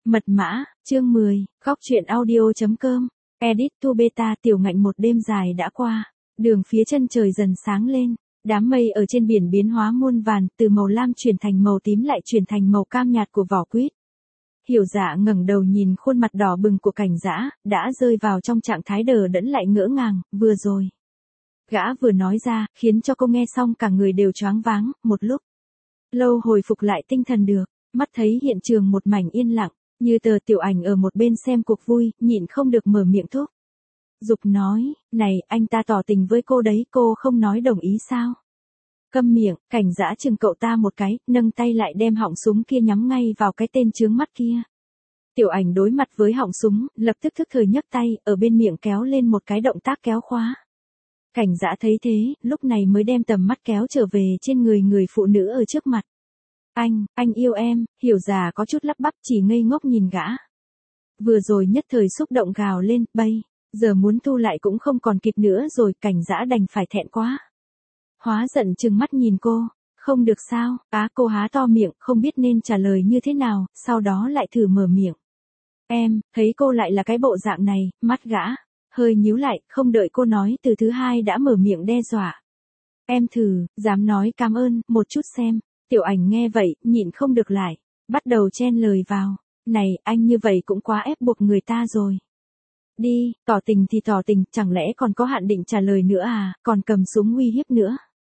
Mật mã, chương 10, góc truyện audio.com, edit to beta. Tiểu Ngạnh. Một đêm dài đã qua, đường phía chân trời dần sáng lên, đám mây ở trên biển biến hóa muôn vàn, từ màu lam chuyển thành màu tím lại chuyển thành màu cam nhạt của vỏ quýt. Hiểu Dạ ngẩng đầu nhìn khuôn mặt đỏ bừng của Cảnh Dã, đã rơi vào trong trạng thái đờ đẫn lại ngỡ ngàng. Vừa rồi, gã vừa nói ra, khiến cho cô nghe xong cả người đều choáng váng. Một lúc lâu hồi phục lại tinh thần được, mắt thấy hiện trường một mảnh yên lặng, như tờ. Tiểu Ảnh ở một bên xem cuộc vui, nhịn không được mở miệng thúc giục nói, này, anh ta tỏ tình với cô đấy, cô không nói đồng ý sao? Câm miệng. Cảnh Dã chừng cậu ta một cái, nâng tay lại đem họng súng kia nhắm ngay vào cái tên chướng mắt kia. Tiểu Ảnh đối mặt với họng súng, lập tức thức thời nhấc tay, ở bên miệng kéo lên một cái động tác kéo khóa. Cảnh Dã thấy thế, lúc này mới đem tầm mắt kéo trở về trên người người phụ nữ ở trước mặt. Anh yêu em. Hiểu Dạ có chút lắp bắp, chỉ ngây ngốc nhìn gã. Vừa rồi nhất thời xúc động gào lên, bây giờ muốn thu lại cũng không còn kịp nữa rồi. Cảnh Dã đành phải thẹn quá hóa giận trừng mắt nhìn cô. Không được sao? Cô há to miệng, không biết nên trả lời như thế nào, sau đó lại thử mở miệng. Em, thấy cô lại là cái bộ dạng này. Mắt gã hơi nhíu lại, không đợi cô nói từ thứ hai đã mở miệng đe dọa. Em thử, dám nói cảm ơn, một chút xem. Tiểu Ảnh nghe vậy, nhịn không được lại, bắt đầu chen lời vào. Này, anh như vậy cũng quá ép buộc người ta rồi. Đi, tỏ tình thì tỏ tình, chẳng lẽ còn có hạn định trả lời nữa à, còn cầm súng uy hiếp nữa.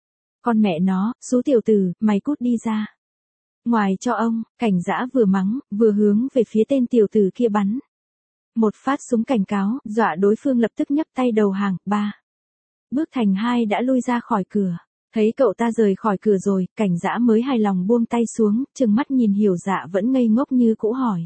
Con mẹ nó, xú tiểu tử, mày cút đi ra ngoài cho ông. Cảnh Dã vừa mắng, vừa hướng về phía tên tiểu tử kia bắn một phát súng cảnh cáo, dọa đối phương lập tức nhấc tay đầu hàng. 3 bước thành 2 đã lui ra khỏi cửa. Thấy cậu ta rời khỏi cửa rồi, Cảnh Dã mới hài lòng buông tay xuống, trừng mắt nhìn Hiểu Dạ vẫn ngây ngốc như cũ hỏi.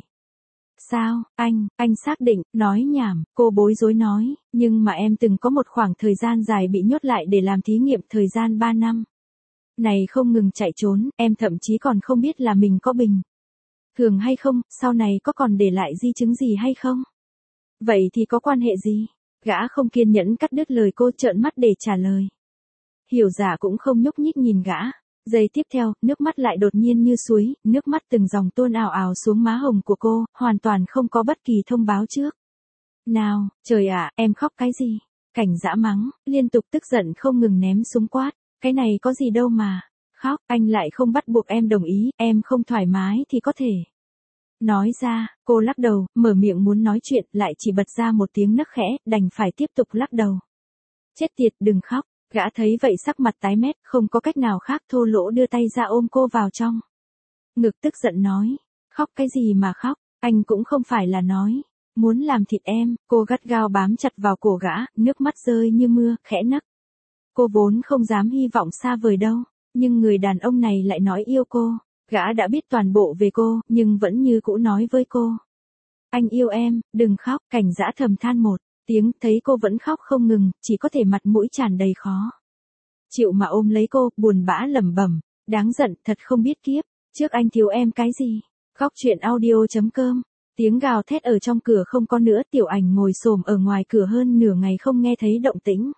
Sao, anh xác định? Nói nhảm. Cô bối rối nói, nhưng mà em từng có một khoảng thời gian dài bị nhốt lại để làm thí nghiệm, thời gian 3 năm. Này không ngừng chạy trốn, em thậm chí còn không biết là mình có bình thường hay không, sau này có còn để lại di chứng gì hay không. Vậy thì có quan hệ gì? Gã không kiên nhẫn cắt đứt lời cô, trợn mắt để trả lời. Hiểu Dạ cũng không nhúc nhích nhìn gã. Giây tiếp theo, nước mắt lại đột nhiên như suối, nước mắt từng dòng tuôn ào ào xuống má hồng của cô, hoàn toàn không có bất kỳ thông báo trước. Nào, trời ạ, em khóc cái gì? Cảnh Dã mắng, liên tục tức giận không ngừng ném súng quát. Cái này có gì đâu mà khóc, anh lại không bắt buộc em đồng ý, em không thoải mái thì có thể nói ra. Cô lắc đầu, mở miệng muốn nói chuyện, lại chỉ bật ra một tiếng nấc khẽ, đành phải tiếp tục lắc đầu. Chết tiệt, đừng khóc. Gã thấy vậy sắc mặt tái mét, không có cách nào khác, thô lỗ đưa tay ra ôm cô vào trong ngực, tức giận nói. Khóc cái gì mà khóc, anh cũng không phải là nói muốn làm thịt em. Cô gắt gao bám chặt vào cổ gã, nước mắt rơi như mưa, khẽ nấc. Cô vốn không dám hy vọng xa vời đâu, nhưng người đàn ông này lại nói yêu cô. Gã đã biết toàn bộ về cô, nhưng vẫn như cũ nói với cô. Anh yêu em, đừng khóc. Cảnh Dã thầm than một tiếng, thấy cô vẫn khóc không ngừng, chỉ có thể mặt mũi tràn đầy khó chịu mà ôm lấy cô, buồn bã lẩm bẩm. Đáng giận, thật không biết kiếp, trước anh thiếu em cái gì. Góc truyện audio.com. Tiếng gào thét ở trong cửa không có nữa. Tiểu Ảnh ngồi xổm ở ngoài cửa hơn nửa ngày không nghe thấy động tĩnh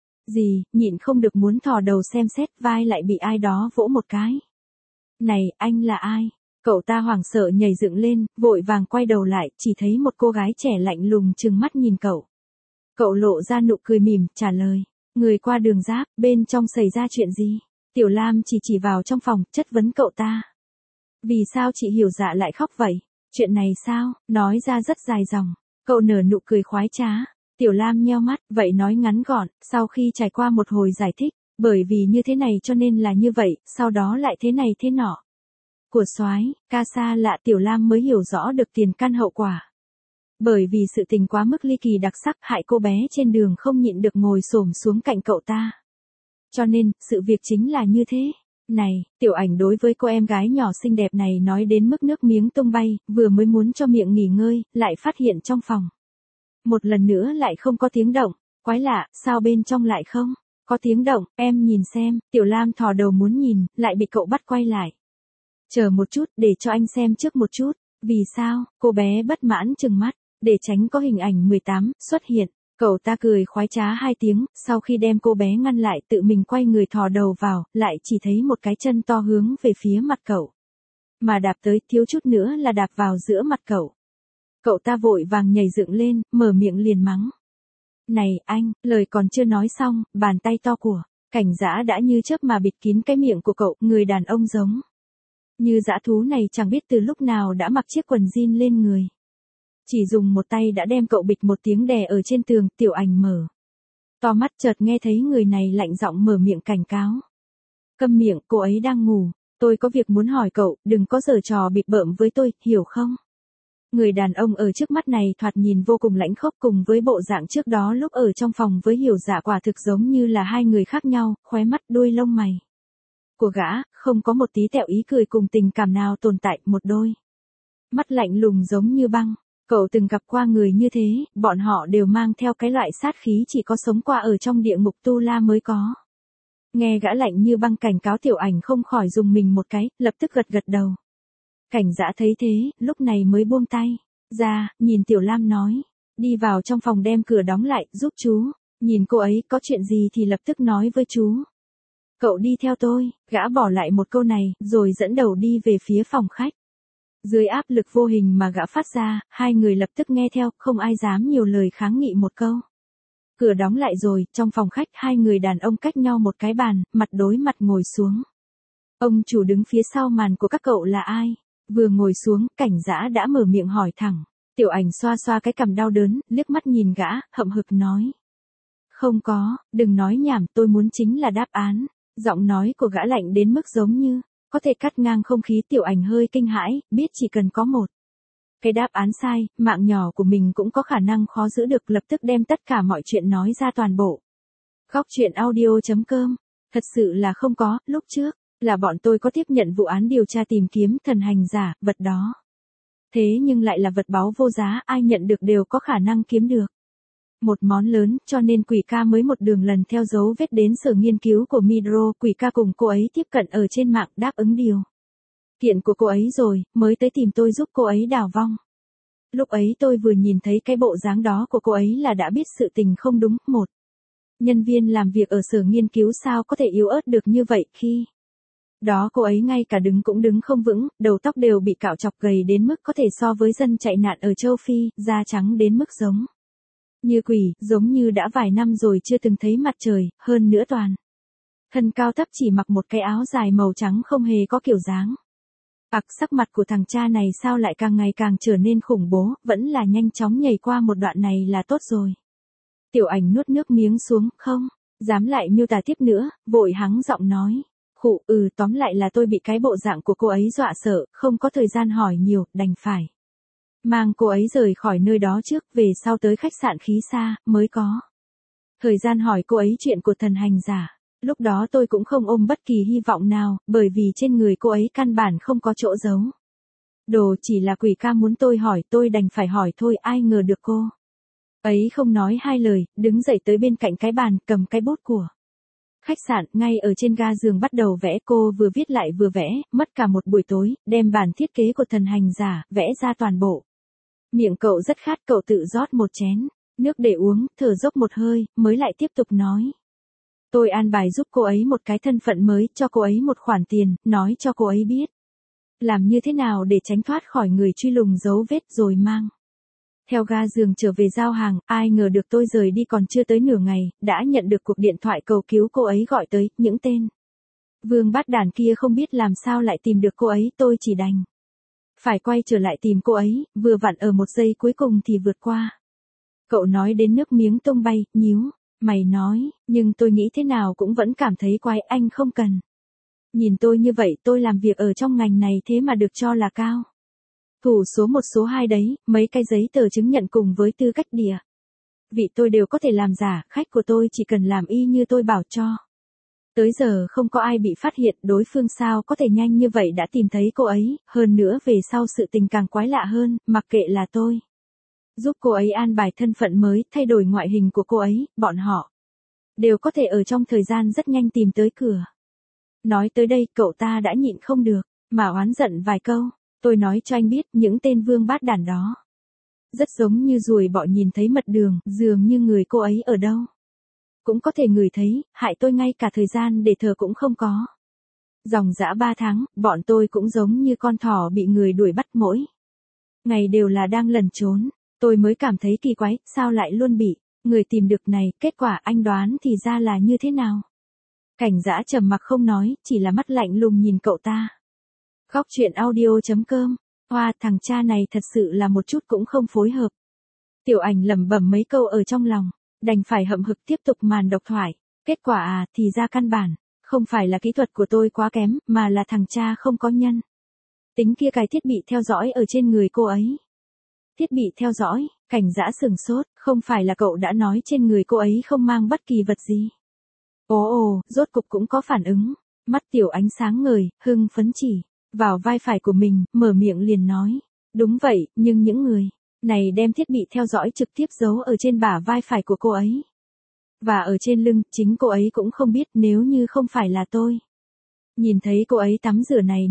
gì, nhịn không được muốn thò đầu xem xét, vai lại bị ai đó vỗ một cái. Này, anh là ai? Cậu ta hoảng sợ nhảy dựng lên, vội vàng quay đầu lại, chỉ thấy một cô gái trẻ lạnh lùng trừng mắt nhìn cậu. Cậu lộ ra nụ cười mỉm, trả lời. Người qua đường giáp, bên trong xảy ra chuyện gì? Tiểu Lam chỉ vào trong phòng, chất vấn cậu ta. Vì sao chị Hiểu Dạ lại khóc vậy? Chuyện này sao? Nói ra rất dài dòng. Cậu nở nụ cười khoái trá. Tiểu Lam nheo mắt, vậy nói ngắn gọn, sau khi trải qua một hồi giải thích, bởi vì như thế này cho nên là như vậy, sau đó lại thế này thế nọ. Của soái ca xa lạ, Tiểu Lam mới hiểu rõ được tiền căn hậu quả. Bởi vì sự tình quá mức ly kỳ đặc sắc, hại cô bé trên đường không nhịn được ngồi xổm xuống cạnh cậu ta. Cho nên, sự việc chính là như thế. Này, Tiểu Ảnh đối với cô em gái nhỏ xinh đẹp này nói đến mức nước miếng tung bay, vừa mới muốn cho miệng nghỉ ngơi, lại phát hiện trong phòng một lần nữa lại không có tiếng động. Quái lạ, sao bên trong lại không có tiếng động, em nhìn xem. Tiểu Lam thò đầu muốn nhìn, lại bị cậu bắt quay lại. Chờ một chút, để cho anh xem trước một chút. Vì sao? Cô bé bất mãn trừng mắt, để tránh có hình ảnh 18 xuất hiện. Cậu ta cười khoái trá 2 tiếng, sau khi đem cô bé ngăn lại, tự mình quay người thò đầu vào, lại chỉ thấy một cái chân to hướng về phía mặt cậu. mà đạp tới thiếu chút nữa là đạp vào giữa mặt cậu. Cậu ta vội vàng nhảy dựng lên, mở miệng liền mắng. Này anh, lời còn chưa nói xong, bàn tay to của Cảnh Dã đã như chớp mà bịt kín cái miệng của cậu, người đàn ông giống như dã thú này chẳng biết từ lúc nào đã mặc chiếc quần jean lên người. Chỉ dùng một tay đã đem cậu bịch một tiếng đè ở trên tường. Tiểu Ảnh mở to mắt, chợt nghe thấy người này lạnh giọng mở miệng cảnh cáo. Câm miệng, cô ấy đang ngủ, tôi có việc muốn hỏi cậu, đừng có giở trò bịp bợm với tôi, hiểu không? Người đàn ông ở trước mắt này thoạt nhìn vô cùng lãnh khốc, cùng với bộ dạng trước đó lúc ở trong phòng với Hiểu Dạ quả thực giống như là hai người khác nhau. Khóe mắt đuôi lông mày của gã không có một tí tẹo ý cười cùng tình cảm nào tồn tại, một đôi mắt lạnh lùng giống như băng. Cậu từng gặp qua người như thế, bọn họ đều mang theo cái loại sát khí chỉ có sống qua ở trong địa ngục Tu La mới có. Nghe gã lạnh như băng cảnh cáo, Tiểu Ảnh không khỏi dùng mình một cái, lập tức gật gật đầu. Cảnh Dã thấy thế, lúc này mới buông tay ra, nhìn Tiểu Lam nói. Đi vào trong phòng đem cửa đóng lại, giúp chú. Nhìn cô ấy có chuyện gì thì lập tức nói với chú. Cậu đi theo tôi, gã bỏ lại một câu này, rồi dẫn đầu đi về phía phòng khách. Dưới áp lực vô hình mà gã phát ra, hai người lập tức nghe theo, không ai dám nhiều lời kháng nghị một câu. Cửa đóng lại rồi, trong phòng khách hai người đàn ông cách nhau một cái bàn, mặt đối mặt ngồi xuống. Ông chủ đứng phía sau màn của các cậu là ai? Vừa ngồi xuống, Cảnh Dã đã mở miệng hỏi thẳng. Tiểu Ảnh xoa xoa cái cằm đau đớn, liếc mắt nhìn gã, hậm hực nói. Không có, đừng nói nhảm, tôi muốn chính là đáp án. Giọng nói của gã lạnh đến mức giống như có thể cắt ngang không khí. Tiểu Ảnh hơi kinh hãi, biết chỉ cần có một cái đáp án sai, mạng nhỏ của mình cũng có khả năng khó giữ được, lập tức đem tất cả mọi chuyện nói ra toàn bộ. Góc truyện audio.com. Thật sự là không có, lúc trước là bọn tôi có tiếp nhận vụ án điều tra tìm kiếm thần hành giả, vật đó thế nhưng lại là vật báu vô giá, ai nhận được đều có khả năng kiếm được một món lớn, cho nên Quỷ Ca mới một đường lần theo dấu vết đến sở nghiên cứu của Midro. Quỷ Ca cùng cô ấy tiếp cận ở trên mạng, đáp ứng điều kiện của cô ấy rồi, mới tới tìm tôi giúp cô ấy đào vong. Lúc ấy tôi vừa nhìn thấy cái bộ dáng đó của cô ấy là đã biết sự tình không đúng. Một nhân viên làm việc ở sở nghiên cứu sao có thể yếu ớt được như vậy, khi đó cô ấy ngay cả đứng cũng đứng không vững, đầu tóc đều bị cạo chọc, gầy đến mức có thể so với dân chạy nạn ở châu Phi, da trắng đến mức giống như quỷ, giống như đã vài năm rồi chưa từng thấy mặt trời, hơn nữa toàn thân cao thấp, chỉ mặc một cái áo dài màu trắng, không hề có kiểu dáng. Sắc mặt của thằng cha này sao lại càng ngày càng trở nên khủng bố, vẫn là nhanh chóng nhảy qua một đoạn này là tốt rồi. Tiểu Ảnh nuốt nước miếng xuống, không dám lại miêu tả tiếp nữa, vội hắng giọng nói. Tóm lại là tôi bị cái bộ dạng của cô ấy dọa sợ, không có thời gian hỏi nhiều, đành phải mang cô ấy rời khỏi nơi đó trước, về sau tới khách sạn khí xa, mới có thời gian hỏi cô ấy chuyện của thần hành giả. Lúc đó tôi cũng không ôm bất kỳ hy vọng nào, bởi vì trên người cô ấy căn bản không có chỗ giấu đồ, chỉ là Quỷ Ca muốn tôi hỏi, tôi đành phải hỏi thôi. Ai ngờ được cô ấy không nói hai lời, đứng dậy tới bên cạnh cái bàn, cầm cái bút của khách sạn, ngay ở trên ga giường bắt đầu vẽ. Cô vừa viết lại vừa vẽ, mất cả một buổi tối, đem bản thiết kế của thần hành giả vẽ ra toàn bộ. Miệng cậu rất khát, cậu tự rót một chén nước để uống, thở dốc một hơi, mới lại tiếp tục nói. Tôi an bài giúp cô ấy một cái thân phận mới, cho cô ấy một khoản tiền, nói cho cô ấy biết làm như thế nào để tránh thoát khỏi người truy lùng dấu vết, rồi mang theo ga giường trở về giao hàng. Ai ngờ được tôi rời đi còn chưa tới nửa ngày, đã nhận được cuộc điện thoại cầu cứu cô ấy gọi tới. Những tên vương bát đàn kia không biết làm sao lại tìm được cô ấy, tôi chỉ đành phải quay trở lại tìm cô ấy, vừa vặn ở một giây cuối cùng thì vượt qua. Cậu nói đến nước miếng tung bay, nhíu mày nói, nhưng tôi nghĩ thế nào cũng vẫn cảm thấy quái. Anh không cần nhìn tôi như vậy, tôi làm việc ở trong ngành này thế mà được cho là cao thủ số 1 số 2 đấy, mấy cái giấy tờ chứng nhận cùng với tư cách địa vị tôi đều có thể làm giả, khách của tôi chỉ cần làm y như tôi bảo cho. Tới giờ không có ai bị phát hiện, đối phương sao có thể nhanh như vậy đã tìm thấy cô ấy, hơn nữa về sau sự tình càng quái lạ hơn, mặc kệ là tôi giúp cô ấy an bài thân phận mới, thay đổi ngoại hình của cô ấy, bọn họ đều có thể ở trong thời gian rất nhanh tìm tới cửa. Nói tới đây, cậu ta đã nhịn không được mà oán giận vài câu. Tôi nói cho anh biết, những tên vương bát đàn đó rất giống như ruồi bọ nhìn thấy mật đường, dường như người cô ấy ở đâu cũng có thể ngửi thấy, hại tôi ngay cả thời gian để thở cũng không có. Dòng dã 3 tháng, bọn tôi cũng giống như con thỏ bị người đuổi bắt mỗi ngày đều là đang lẩn trốn. Tôi mới cảm thấy kỳ quái, sao lại luôn bị người tìm được này, kết quả anh đoán thì ra là như thế nào? Cảnh Dã trầm mặc không nói, chỉ là mắt lạnh lùng nhìn cậu ta. Góc truyện audio.com. Hoa, thằng cha này thật sự là một chút cũng không phối hợp. Tiểu Ảnh lẩm bẩm mấy câu ở trong lòng, đành phải hậm hực tiếp tục màn độc thoại. Kết quả thì ra căn bản, không phải là kỹ thuật của tôi quá kém, mà là thằng cha không có nhân tính kia cài thiết bị theo dõi ở trên người cô ấy. Thiết bị theo dõi, Cảnh Dã sửng sốt, không phải là cậu đã nói trên người cô ấy không mang bất kỳ vật gì. Ồ, rốt cục cũng có phản ứng. Mắt Tiểu Ánh sáng ngời, hưng phấn chỉ vào vai phải của mình, mở miệng liền nói. Đúng vậy, nhưng những người này đem thiết bị theo dõi trực tiếp giấu ở trên bả vai phải của cô ấy. Và ở trên lưng, chính cô ấy cũng không biết nếu như không phải là tôi. Nhìn thấy cô ấy tắm rửa này,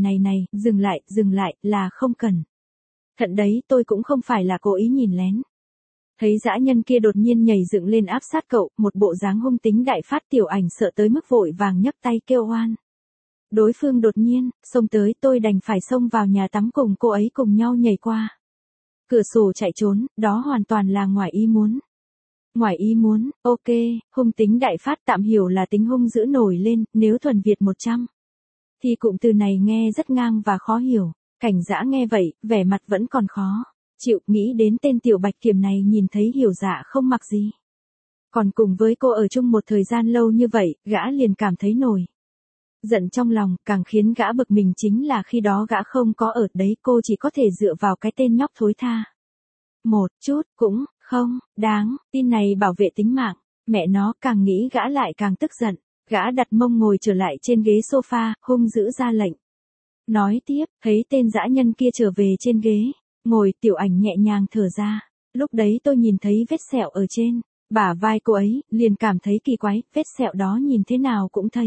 dừng lại, là không cần. Thận đấy, tôi cũng không phải là cố ý nhìn lén. Thấy dã nhân kia đột nhiên nhảy dựng lên áp sát cậu, một bộ dáng hung tính đại phát. Tiểu Ảnh sợ tới mức vội vàng nhấc tay kêu oan. Đối phương đột nhiên xông tới, tôi đành phải xông vào nhà tắm cùng cô ấy cùng nhau nhảy qua cửa sổ chạy trốn, đó hoàn toàn là ngoài ý muốn. Ngoài ý muốn, ok, hung tính đại phát tạm hiểu là tính hung dữ nổi lên, nếu thuần Việt 100. Thì cụm từ này nghe rất ngang và khó hiểu. Cảnh Dã nghe vậy, vẻ mặt vẫn còn khó chịu, nghĩ đến tên Tiểu Bạch Kiểm này nhìn thấy hiểu dạ không mặc gì. Còn cùng với cô ở chung một thời gian lâu như vậy, gã liền cảm thấy nổi giận trong lòng, càng khiến gã bực mình chính là khi đó gã không có ở đấy, cô chỉ có thể dựa vào cái tên nhóc thối tha. Một chút cũng không đáng tin này bảo vệ tính mạng. Mẹ nó, càng nghĩ gã lại càng tức giận. Gã đặt mông ngồi trở lại trên ghế sofa, hung dữ ra lệnh. Nói tiếp, thấy tên dã nhân kia trở về trên ghế ngồi, Tiểu Ảnh nhẹ nhàng thở ra. Lúc đấy tôi nhìn thấy vết sẹo ở trên bả vai cô ấy, liền cảm thấy kỳ quái, vết sẹo đó nhìn thế nào cũng thấy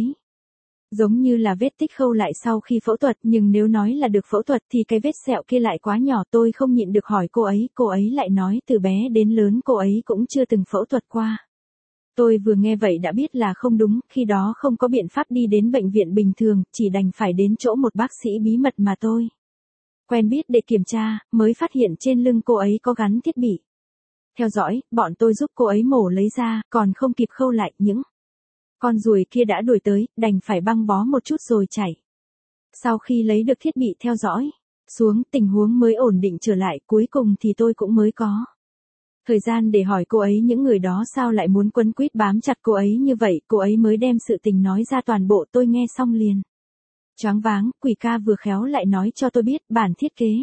giống như là vết tích khâu lại sau khi phẫu thuật, nhưng nếu nói là được phẫu thuật thì cái vết sẹo kia lại quá nhỏ. Tôi không nhịn được hỏi cô ấy lại nói từ bé đến lớn cô ấy cũng chưa từng phẫu thuật qua. Tôi vừa nghe vậy đã biết là không đúng, khi đó không có biện pháp đi đến bệnh viện bình thường, chỉ đành phải đến chỗ một bác sĩ bí mật mà tôi quen biết để kiểm tra, mới phát hiện trên lưng cô ấy có gắn thiết bị theo dõi. Bọn tôi giúp cô ấy mổ lấy ra, còn không kịp khâu lại, những con ruồi kia đã đuổi tới, đành phải băng bó một chút rồi chạy. Sau khi lấy được thiết bị theo dõi xuống, tình huống mới ổn định trở lại, cuối cùng thì tôi cũng mới có thời gian để hỏi cô ấy những người đó sao lại muốn quấn quýt bám chặt cô ấy như vậy. Cô ấy mới đem sự tình nói ra toàn bộ, tôi nghe xong liền choáng váng. Quỷ ca vừa khéo lại nói cho tôi biết bản thiết kế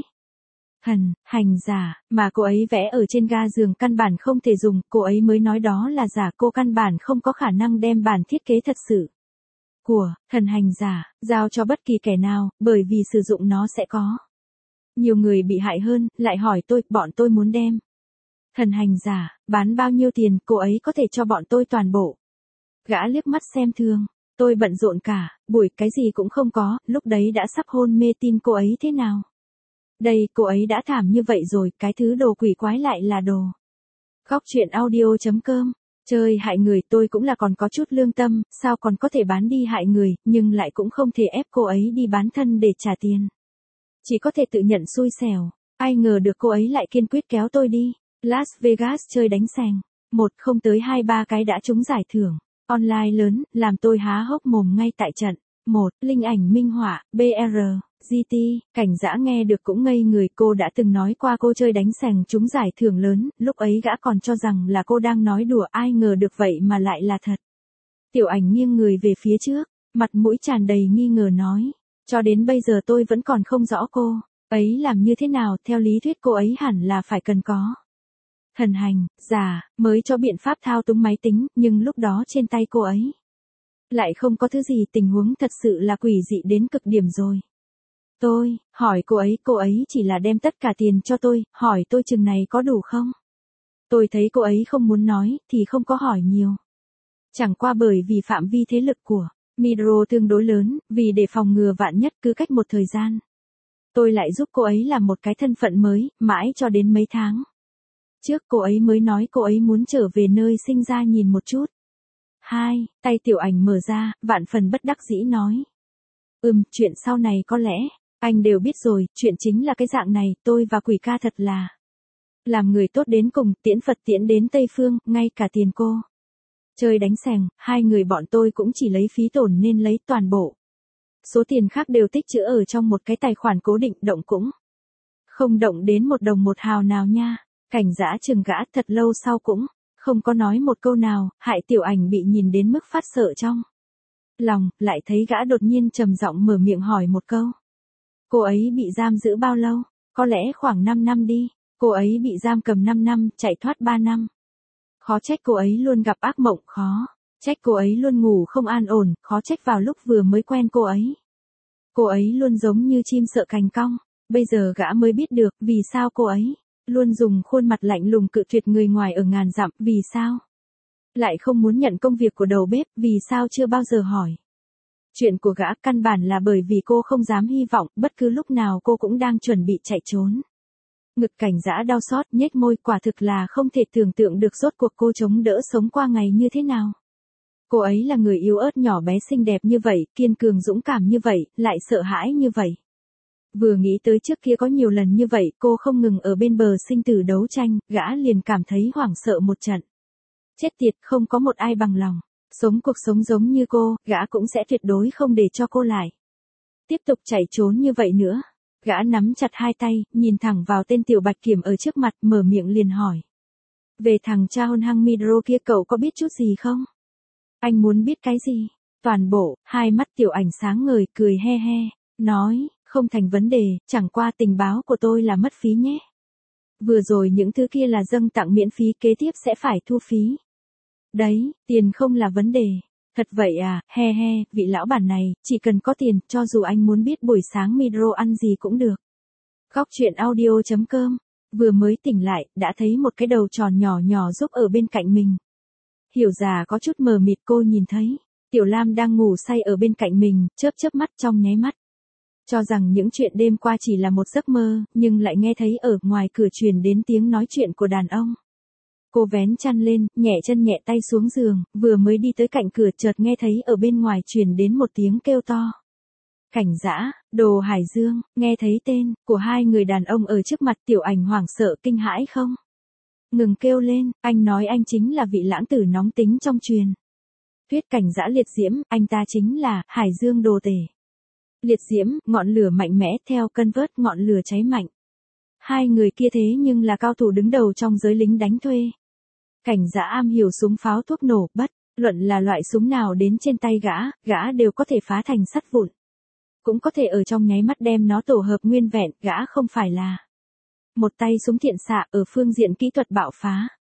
hành giả mà cô ấy vẽ ở trên ga giường căn bản không thể dùng, cô ấy mới nói đó là giả, cô căn bản không có khả năng đem bản thiết kế thật sự của thần hành giả giao cho bất kỳ kẻ nào, bởi vì sử dụng nó sẽ có nhiều người bị hại hơn. Lại hỏi tôi, bọn tôi muốn đem thần hành giả bán bao nhiêu tiền, cô ấy có thể cho bọn tôi toàn bộ. Gã liếc mắt xem thường. Tôi bận rộn cả buổi, cái gì cũng không có, lúc đấy đã sắp hôn mê, tin cô ấy thế nào. Đây, cô ấy đã thảm như vậy rồi, cái thứ đồ quỷ quái lại là đồ. Góc truyện audio.com. Chơi hại người, tôi cũng là còn có chút lương tâm, sao còn có thể bán đi hại người, nhưng lại cũng không thể ép cô ấy đi bán thân để trả tiền. Chỉ có thể tự nhận xui xẻo. Ai ngờ được cô ấy lại kiên quyết kéo tôi đi Las Vegas chơi đánh xèng. Một không tới 2-3 cái đã trúng giải thưởng online lớn, làm tôi há hốc mồm ngay tại trận. Một, linh ảnh minh họa, BR. GT, Cảnh Dã nghe được cũng ngây người. Cô đã từng nói qua cô chơi đánh xèng trúng giải thưởng lớn, lúc ấy gã còn cho rằng là cô đang nói đùa, ai ngờ được vậy mà lại là thật. Tiểu Ảnh nghiêng người về phía trước, mặt mũi tràn đầy nghi ngờ nói, cho đến bây giờ tôi vẫn còn không rõ cô ấy làm như thế nào, theo lý thuyết cô ấy hẳn là phải cần có thần hành giả mới cho biện pháp thao túng máy tính, nhưng lúc đó trên tay cô ấy lại không có thứ gì, tình huống thật sự là quỷ dị đến cực điểm rồi. Tôi hỏi cô ấy chỉ là đem tất cả tiền cho tôi, hỏi tôi chừng này có đủ không? Tôi thấy cô ấy không muốn nói, thì không có hỏi nhiều. Chẳng qua bởi vì phạm vi thế lực của Midro tương đối lớn, vì để phòng ngừa vạn nhất, cứ cách một thời gian tôi lại giúp cô ấy làm một cái thân phận mới, mãi cho đến mấy tháng trước cô ấy mới nói cô ấy muốn trở về nơi sinh ra nhìn một chút. Hai, tay Tiểu Ảnh mở ra, vạn phần bất đắc dĩ nói. Chuyện sau này có lẽ, anh đều biết rồi, chuyện chính là cái dạng này, tôi và Quỷ ca thật là làm người tốt đến cùng, tiễn Phật tiễn đến Tây Phương, ngay cả tiền cô chơi đánh xèng, hai người bọn tôi cũng chỉ lấy phí tổn nên lấy toàn bộ. Số tiền khác đều tích trữ ở trong một cái tài khoản cố định, động cũng không động đến một đồng một hào nào nha. Cảnh Dã chừng gã thật lâu sau cũng không có nói một câu nào, hại Tiểu Ảnh bị nhìn đến mức phát sợ trong lòng, lại thấy gã đột nhiên trầm giọng mở miệng hỏi một câu. Cô ấy bị giam giữ bao lâu? Có lẽ khoảng 5 năm đi. Cô ấy bị giam cầm 5 năm, chạy thoát 3 năm. Khó trách cô ấy luôn gặp ác mộng, khó trách cô ấy luôn ngủ không an ổn, khó trách vào lúc vừa mới quen cô ấy. Cô ấy luôn giống như chim sợ cành cong, bây giờ gã mới biết được vì sao cô ấy luôn dùng khuôn mặt lạnh lùng cự tuyệt người ngoài ở ngàn dặm, vì sao lại không muốn nhận công việc của đầu bếp, vì sao chưa bao giờ hỏi chuyện của gã, căn bản là bởi vì cô không dám hy vọng, bất cứ lúc nào cô cũng đang chuẩn bị chạy trốn. Ngực Cảnh Dã đau xót, nhếch môi, quả thực là không thể tưởng tượng được rốt cuộc cô chống đỡ sống qua ngày như thế nào. Cô ấy là người yếu ớt nhỏ bé xinh đẹp như vậy, kiên cường dũng cảm như vậy, lại sợ hãi như vậy. Vừa nghĩ tới trước kia có nhiều lần như vậy, cô không ngừng ở bên bờ sinh tử đấu tranh, gã liền cảm thấy hoảng sợ một trận. Chết tiệt, không có một ai bằng lòng sống cuộc sống giống như cô, gã cũng sẽ tuyệt đối không để cho cô lại tiếp tục chạy trốn như vậy nữa. Gã nắm chặt hai tay, nhìn thẳng vào tên Tiểu Bạch Kiểm ở trước mặt, mở miệng liền hỏi. Về thằng cha hôn hăng Midro kia cậu có biết chút gì không? Anh muốn biết cái gì? Toàn bộ, hai mắt Tiểu Ảnh sáng ngời, cười he he, nói, không thành vấn đề, chẳng qua tình báo của tôi là mất phí nhé. Vừa rồi những thứ kia là dâng tặng miễn phí, kế tiếp sẽ phải thu phí. Đấy, tiền không là vấn đề. Thật vậy à, he he, vị lão bản này, chỉ cần có tiền, cho dù anh muốn biết buổi sáng Midro ăn gì cũng được. Góc truyện audio.com, vừa mới tỉnh lại, đã thấy một cái đầu tròn nhỏ nhỏ giúp ở bên cạnh mình. Hiểu già có chút mờ mịt, cô nhìn thấy Tiểu Lam đang ngủ say ở bên cạnh mình, chớp chớp mắt trong nháy mắt. Cho rằng những chuyện đêm qua chỉ là một giấc mơ, nhưng lại nghe thấy ở ngoài cửa truyền đến tiếng nói chuyện của đàn ông. Cô vén chăn lên, nhẹ chân nhẹ tay xuống giường, vừa mới đi tới cạnh cửa chợt nghe thấy ở bên ngoài truyền đến một tiếng kêu to. Cảnh Dã, Đồ Hải Dương, nghe thấy tên của hai người đàn ông ở trước mặt, Tiểu Ảnh hoảng sợ kinh hãi không ngừng kêu lên, anh nói anh chính là vị lãng tử nóng tính trong truyền thuyết Cảnh Dã liệt diễm, anh ta chính là Hải Dương Đồ Tể. Liệt diễm, ngọn lửa mạnh mẽ, theo cân vớt ngọn lửa cháy mạnh. Hai người kia thế nhưng là cao thủ đứng đầu trong giới lính đánh thuê. Cảnh Dã am hiểu súng pháo thuốc nổ, bất luận là loại súng nào đến trên tay gã đều có thể phá thành sắt vụn. Cũng có thể ở trong nháy mắt đem nó tổ hợp nguyên vẹn, gã không phải là một tay súng thiện xạ, ở phương diện kỹ thuật bạo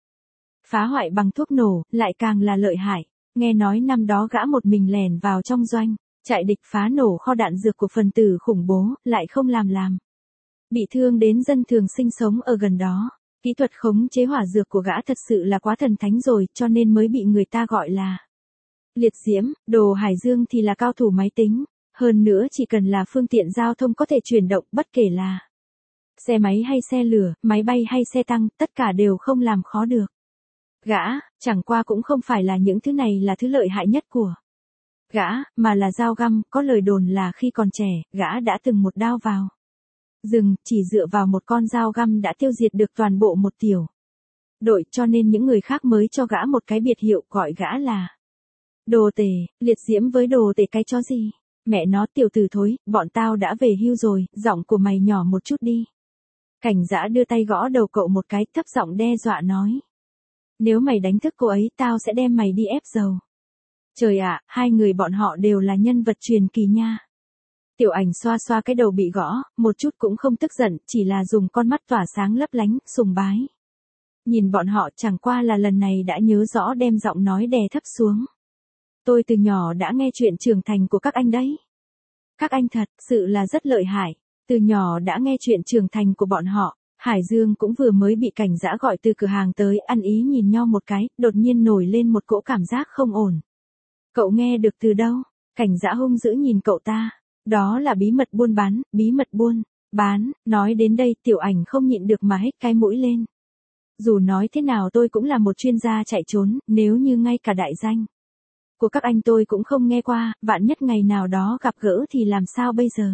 phá hoại bằng thuốc nổ, lại càng là lợi hại. Nghe nói năm đó gã một mình lẻn vào trong doanh trại địch phá nổ kho đạn dược của phần tử khủng bố, lại không làm bị thương đến dân thường sinh sống ở gần đó. Kỹ thuật khống chế hỏa dược của gã thật sự là quá thần thánh rồi, cho nên mới bị người ta gọi là liệt diễm. Đồ Hải Dương thì là cao thủ máy tính, hơn nữa chỉ cần là phương tiện giao thông có thể chuyển động, bất kể là xe máy hay xe lửa, máy bay hay xe tăng, tất cả đều không làm khó được gã. Chẳng qua cũng không phải là những thứ này là thứ lợi hại nhất của gã, mà là dao găm. Có lời đồn là khi còn trẻ, gã đã từng một đao vào rừng, chỉ dựa vào một con dao găm đã tiêu diệt được toàn bộ một tiểu đội, cho nên những người khác mới cho gã một cái biệt hiệu, gọi gã là Đồ Tể. Liệt diễm với Đồ Tể cái chó gì? Mẹ nó, tiểu tử thối, bọn tao đã về hưu rồi, giọng của mày nhỏ một chút đi. Cảnh Dã đưa tay gõ đầu cậu một cái, thấp giọng đe dọa nói. Nếu mày đánh thức cô ấy, tao sẽ đem mày đi ép dầu. Trời ạ, hai người bọn họ đều là nhân vật truyền kỳ nha. Tiểu Ảnh xoa xoa cái đầu bị gõ, một chút cũng không tức giận, chỉ là dùng con mắt tỏa sáng lấp lánh, sùng bái. Nhìn bọn họ, chẳng qua là lần này đã nhớ rõ, đem giọng nói đè thấp xuống. Tôi từ nhỏ đã nghe chuyện trưởng thành của các anh đấy. Các anh thật sự là rất lợi hại. Từ nhỏ đã nghe chuyện trưởng thành của bọn họ. Hải Dương cũng vừa mới bị Cảnh Dã gọi từ cửa hàng tới, ăn ý nhìn nhau một cái, đột nhiên nổi lên một cỗ cảm giác không ổn. Cậu nghe được từ đâu? Cảnh Dã hung dữ nhìn cậu ta. Đó là bí mật buôn bán, bí mật buôn bán. Nói đến đây, Tiểu Ảnh không nhịn được mà hét cái mũi lên. Dù nói thế nào tôi cũng là một chuyên gia chạy trốn, nếu như ngay cả đại danh của các anh tôi cũng không nghe qua, vạn nhất ngày nào đó gặp gỡ thì làm sao bây giờ?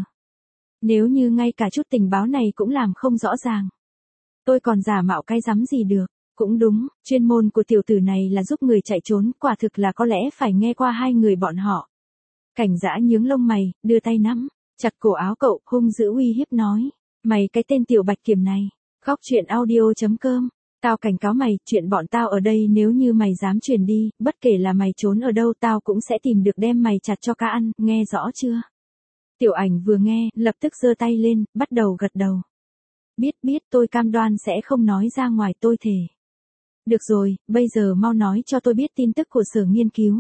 Nếu như ngay cả chút tình báo này cũng làm không rõ ràng, tôi còn giả mạo cái rắm gì được? Cũng đúng, chuyên môn của tiểu tử này là giúp người chạy trốn, quả thực là có lẽ phải nghe qua hai người bọn họ. Cảnh Dã nhướng lông mày, đưa tay nắm chặt cổ áo cậu, hung dữ uy hiếp nói, mày cái tên tiểu bạch kiểm này, góc chuyện audio.com, tao cảnh cáo mày, chuyện bọn tao ở đây nếu như mày dám truyền đi, bất kể là mày trốn ở đâu tao cũng sẽ tìm được đem mày chặt cho cá ăn, nghe rõ chưa? Tiểu Ảnh vừa nghe, lập tức giơ tay lên, bắt đầu gật đầu. Biết, tôi cam đoan sẽ không nói ra ngoài, tôi thề. Được rồi, bây giờ mau nói cho tôi biết tin tức của sở nghiên cứu.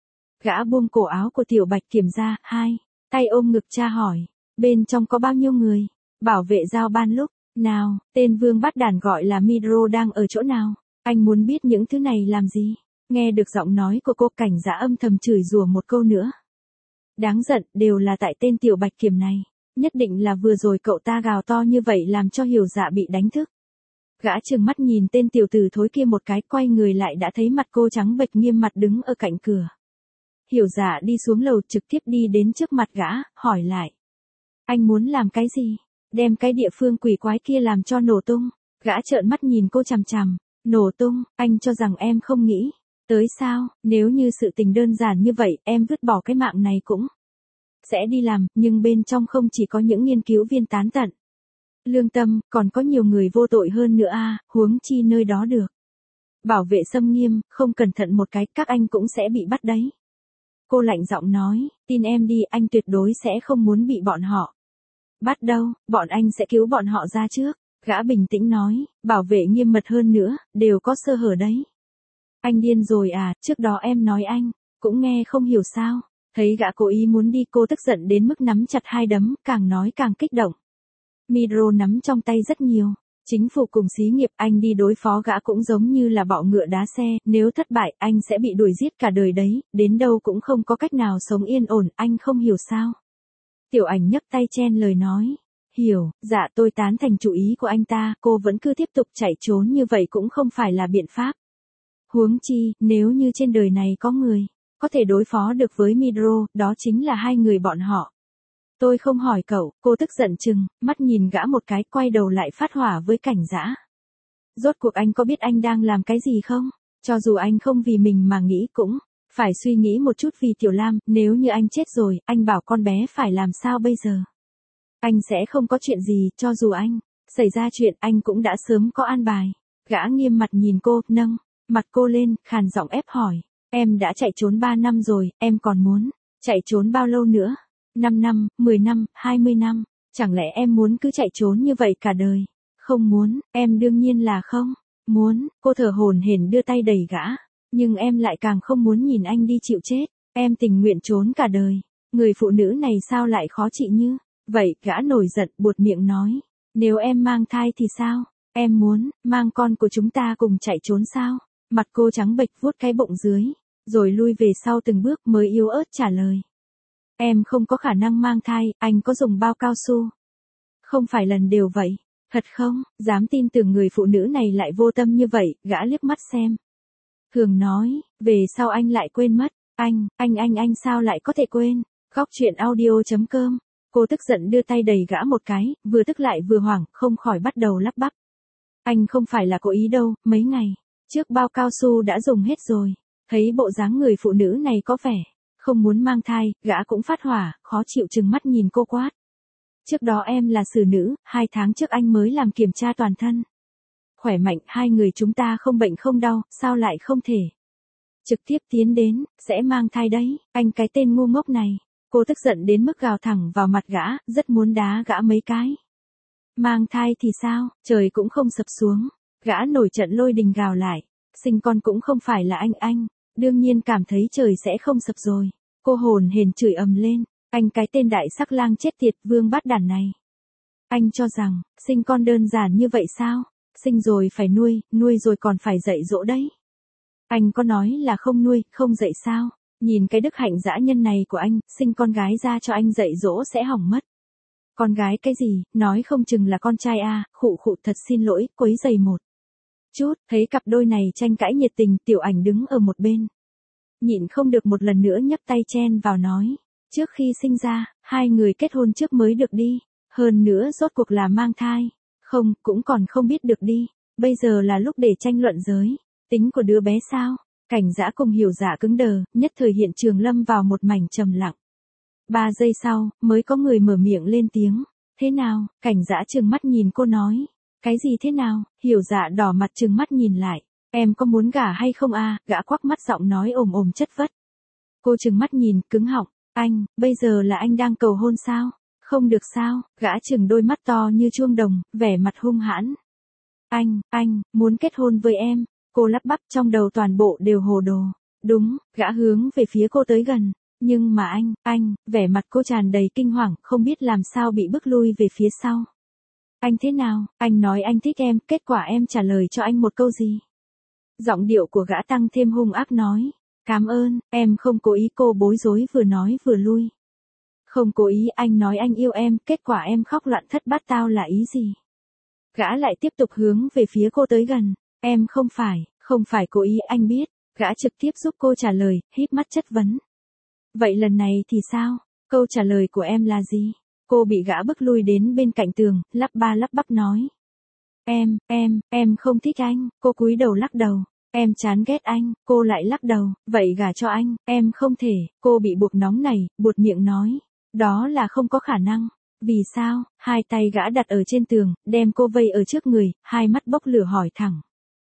Gã buông cổ áo của tiểu bạch kiểm ra, tay ôm ngực tra hỏi, bên trong có bao nhiêu người? Bảo vệ giao ban lúc nào, tên vương bắt đàn gọi là Midro đang ở chỗ nào? Anh muốn biết những thứ này làm gì? Nghe được giọng nói của cô, Cảnh Dã âm thầm chửi rủa một câu nữa. Đáng giận, đều là tại tên tiểu bạch kiểm này. Nhất định là vừa rồi cậu ta gào to như vậy làm cho Hiểu Dạ bị đánh thức. Gã trừng mắt nhìn tên tiểu tử thối kia một cái, quay người lại đã thấy mặt cô trắng bệch nghiêm mặt đứng ở cạnh cửa. Hiểu Dạ đi xuống lầu trực tiếp đi đến trước mặt gã, hỏi lại. Anh muốn làm cái gì? Đem cái địa phương quỷ quái kia làm cho nổ tung. Gã trợn mắt nhìn cô chằm chằm. Nổ tung, anh cho rằng em không nghĩ tới sao? Nếu như sự tình đơn giản như vậy, em vứt bỏ cái mạng này cũng sẽ đi làm, nhưng bên trong không chỉ có những nghiên cứu viên tán tận lương tâm, còn có nhiều người vô tội hơn nữa huống chi nơi đó được bảo vệ xâm nghiêm, không cẩn thận một cái, các anh cũng sẽ bị bắt đấy. Cô lạnh giọng nói, tin em đi, anh tuyệt đối sẽ không muốn bị bọn họ bắt đâu, bọn anh sẽ cứu bọn họ ra trước. Gã bình tĩnh nói, bảo vệ nghiêm mật hơn nữa, đều có sơ hở đấy. Anh điên rồi à, trước đó em nói anh cũng nghe không hiểu sao? Thấy gã cố ý muốn đi, cô tức giận đến mức nắm chặt hai đấm, càng nói càng kích động. Midro nắm trong tay rất nhiều chính phủ cùng xí nghiệp, anh đi đối phó gã cũng giống như là bọ ngựa đá xe, nếu thất bại, anh sẽ bị đuổi giết cả đời đấy, đến đâu cũng không có cách nào sống yên ổn, anh không hiểu sao? Tiểu Ảnh nhấc tay chen lời nói, hiểu, dạ tôi tán thành chủ ý của anh ta, cô vẫn cứ tiếp tục chạy trốn như vậy cũng không phải là biện pháp. Huống chi, nếu như trên đời này có người có thể đối phó được với Midro, đó chính là hai người bọn họ. Tôi không hỏi cậu, cô tức giận chừng mắt nhìn gã một cái, quay đầu lại phát hỏa với Cảnh Dã. Rốt cuộc anh có biết anh đang làm cái gì không? Cho dù anh không vì mình mà nghĩ cũng phải suy nghĩ một chút vì Tiểu Lam, nếu như anh chết rồi, anh bảo con bé phải làm sao bây giờ? Anh sẽ không có chuyện gì, cho dù anh xảy ra chuyện, anh cũng đã sớm có an bài. Gã nghiêm mặt nhìn cô, nâng mặt cô lên, khàn giọng ép hỏi. Em đã chạy trốn 3 năm rồi, em còn muốn chạy trốn bao lâu nữa? 5 năm, 10 năm, 20 năm, chẳng lẽ em muốn cứ chạy trốn như vậy cả đời? Không muốn, em đương nhiên là không muốn. Cô thở hổn hển đưa tay đẩy gã, nhưng em lại càng không muốn nhìn anh đi chịu chết. Em tình nguyện trốn cả đời. Người phụ nữ này sao lại khó trị như vậy? Gã nổi giận buột miệng nói, nếu em mang thai thì sao? Em muốn mang con của chúng ta cùng chạy trốn sao? Mặt cô trắng bệch vuốt cái bụng dưới, rồi lui về sau từng bước mới yếu ớt trả lời. Em không có khả năng mang thai, anh có dùng bao cao su? Không phải lần đều vậy. Thật không? Dám tin tưởng người phụ nữ này lại vô tâm như vậy, gã liếc mắt xem. Thường nói, về sau anh lại quên mất. Anh sao lại có thể quên? Góc chuyện audio.com. Cô tức giận đưa tay đẩy gã một cái, vừa tức lại vừa hoảng, không khỏi bắt đầu lắp bắp. Anh không phải là cố ý đâu, mấy ngày trước bao cao su đã dùng hết rồi. Thấy bộ dáng người phụ nữ này có vẻ không muốn mang thai, gã cũng phát hỏa, khó chịu trừng mắt nhìn cô quát. Trước đó em là xử nữ, 2 tháng trước anh mới làm kiểm tra toàn thân. Khỏe mạnh, hai người chúng ta không bệnh không đau, sao lại không thể trực tiếp tiến đến, sẽ mang thai đấy, anh cái tên ngu ngốc này. Cô tức giận đến mức gào thẳng vào mặt gã, rất muốn đá gã mấy cái. Mang thai thì sao, trời cũng không sập xuống. Gã nổi trận lôi đình gào lại, sinh con cũng không phải là anh, đương nhiên cảm thấy trời sẽ không sập rồi. Cô hồn hển chửi ầm lên, anh cái tên đại sắc lang chết tiệt, vương bát đàn này. Anh cho rằng, sinh con đơn giản như vậy sao? Sinh rồi phải nuôi, nuôi rồi còn phải dạy dỗ đấy. Anh có nói là không nuôi, không dạy sao? Nhìn cái đức hạnh dã nhân này của anh, sinh con gái ra cho anh dạy dỗ sẽ hỏng mất. Con gái cái gì, nói không chừng là con trai khụ thật xin lỗi, quấy giày một chút. Thấy cặp đôi này tranh cãi nhiệt tình, Tiểu Ảnh đứng ở một bên. nhịn không được một lần nữa nhấc tay chen vào nói. Trước khi sinh ra, hai người kết hôn trước mới được đi. Hơn nữa rốt cuộc là mang thai. Không, cũng còn không biết được đi. Bây giờ là lúc để tranh luận giới. Tính của đứa bé sao? Cảnh Dã cùng Hiểu Dạ cứng đờ, nhất thời hiện trường lâm vào một mảnh trầm lặng. 3 giây sau, mới có người mở miệng lên tiếng. Thế nào? Cảnh Dã trừng mắt nhìn cô nói. Cái gì thế nào? Hiểu Dạ đỏ mặt trừng mắt nhìn lại. Em có muốn gả hay không à? Gã quắc mắt giọng nói ồm ồm chất vất. Cô trừng mắt nhìn, cứng họng. Anh, bây giờ là anh đang cầu hôn sao? Không được sao? Gã trừng đôi mắt to như chuông đồng, vẻ mặt hung hãn. Anh, muốn kết hôn với em. Cô lắp bắp trong đầu toàn bộ đều hồ đồ. Đúng, gã hướng về phía cô tới gần. Nhưng mà anh, vẻ mặt cô tràn đầy kinh hoàng, không biết làm sao bị bước lui về phía sau. Anh thế nào? Anh nói anh thích em, kết quả em trả lời cho anh một câu gì? Giọng điệu của gã tăng thêm hung ác nói. Cảm ơn, em không cố ý. Cô bối rối vừa nói vừa lui. Không cố ý. Anh nói anh yêu em, kết quả em khóc loạn thất bát tao là ý gì? Gã lại tiếp tục hướng về phía cô tới gần. Em không phải cố ý, anh biết. Gã trực tiếp giúp cô trả lời, híp mắt chất vấn. Vậy lần này thì sao? Câu trả lời của em là gì? Cô bị gã bức lui đến bên cạnh tường, lắp ba lắp bắp nói. Em không thích anh. Cô cúi đầu lắc đầu. Em chán ghét anh. Cô lại lắc đầu. Vậy gả cho anh. Em không thể. Cô bị buộc nóng này, buột miệng nói. Đó là không có khả năng. Vì sao? Hai tay gã đặt ở trên tường, đem cô vây ở trước người, hai mắt bốc lửa hỏi thẳng.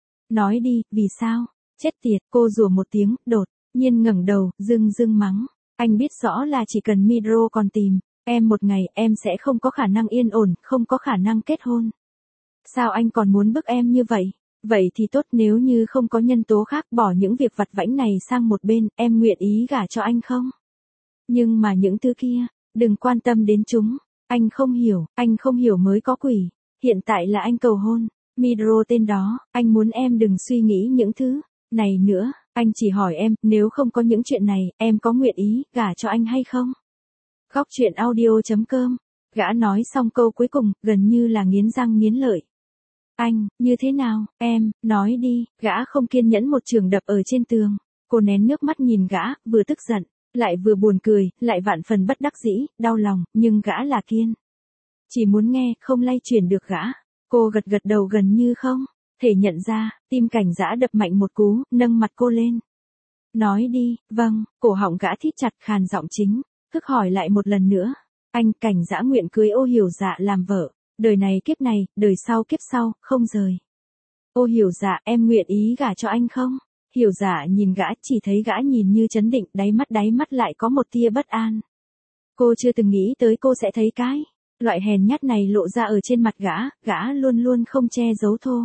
Nói đi, vì sao? Chết tiệt, cô rủa một tiếng, đột nhiên ngẩng đầu, dưng mắng. Anh biết rõ là chỉ cần Midro còn tìm em một ngày, em sẽ không có khả năng yên ổn, không có khả năng kết hôn. Sao anh còn muốn bức em như vậy? Vậy thì tốt, nếu như không có nhân tố khác, bỏ những việc vặt vãnh này sang một bên, em nguyện ý gả cho anh không? Nhưng mà những thứ kia, đừng quan tâm đến chúng. Anh không hiểu mới có quỷ. Hiện tại là anh cầu hôn. Midro tên đó, anh muốn em đừng suy nghĩ những thứ này nữa. Anh chỉ hỏi em, nếu không có những chuyện này, em có nguyện ý gả cho anh hay không? Góc truyện audio.com. Gã nói xong câu cuối cùng, gần như là nghiến răng nghiến lợi. Anh, như thế nào? Em, nói đi. Gã không kiên nhẫn một chưởng đập ở trên tường. Cô nén nước mắt nhìn gã, vừa tức giận, lại vừa buồn cười, lại vạn phần bất đắc dĩ, đau lòng, nhưng gã là kiên. Chỉ muốn nghe, không lay chuyển được gã. Cô gật đầu gần như không thể nhận ra, tim Cảnh Dã đập mạnh một cú, nâng mặt cô lên. Nói đi. Vâng. Cổ họng gã thít chặt, khàn giọng chính thức hỏi lại một lần nữa. Anh, Cảnh Dã nguyện cưới Ô Hiểu Dạ làm vợ. Đời này kiếp này, đời sau kiếp sau, không rời. Ô Hiểu Dạ, em nguyện ý gả cho anh không? Hiểu Dạ nhìn gã, chỉ thấy gã nhìn như trấn định, đáy mắt lại có một tia bất an. Cô chưa từng nghĩ tới cô sẽ thấy cái loại hèn nhát này lộ ra ở trên mặt gã luôn luôn không che giấu thô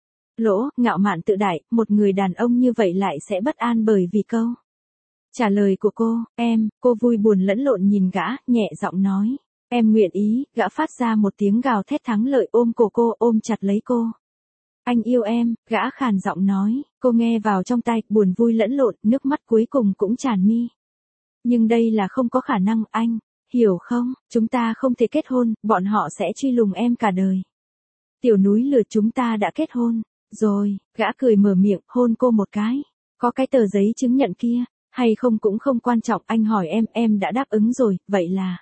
lỗ, ngạo mạn tự đại, một người đàn ông như vậy lại sẽ bất an bởi vì câu trả lời của cô. Cô vui buồn lẫn lộn nhìn gã, nhẹ giọng nói. Em nguyện ý. Gã phát ra một tiếng gào thét thắng lợi, ôm cổ cô, ôm chặt lấy cô. Anh yêu em. Gã khàn giọng nói. Cô nghe vào trong tai, buồn vui lẫn lộn, nước mắt cuối cùng cũng tràn mi. Nhưng đây là không có khả năng, anh hiểu không? Chúng ta không thể kết hôn, bọn họ sẽ truy lùng em cả đời. Tiểu núi lửa, chúng ta đã kết hôn rồi. Gã cười mở miệng, hôn cô một cái. Có cái tờ giấy chứng nhận kia hay không cũng không quan trọng. Anh hỏi em đã đáp ứng rồi, vậy là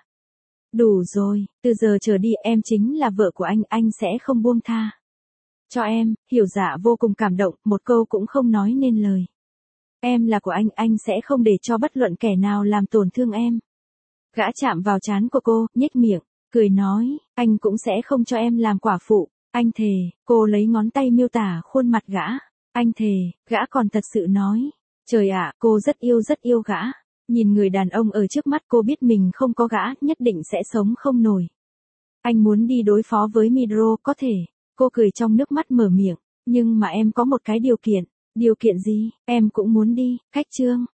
đủ rồi. Từ giờ trở đi em chính là vợ của anh sẽ không buông tha cho em. Hiểu Dạ vô cùng cảm động, một câu cũng không nói nên lời. Em là của anh sẽ không để cho bất luận kẻ nào làm tổn thương em. Gã chạm vào trán của cô, nhếch miệng, cười nói, anh cũng sẽ không cho em làm quả phụ. Anh thề. Cô lấy ngón tay miêu tả khuôn mặt gã. Anh thề. Gã còn thật sự nói. Trời ạ, cô rất yêu gã. Nhìn người đàn ông ở trước mắt, cô biết mình không có gã, nhất định sẽ sống không nổi. Anh muốn đi đối phó với Midro, có thể. Cô cười trong nước mắt mở miệng. Nhưng mà em có một cái điều kiện. Điều kiện gì? Em cũng muốn đi. Khách trương.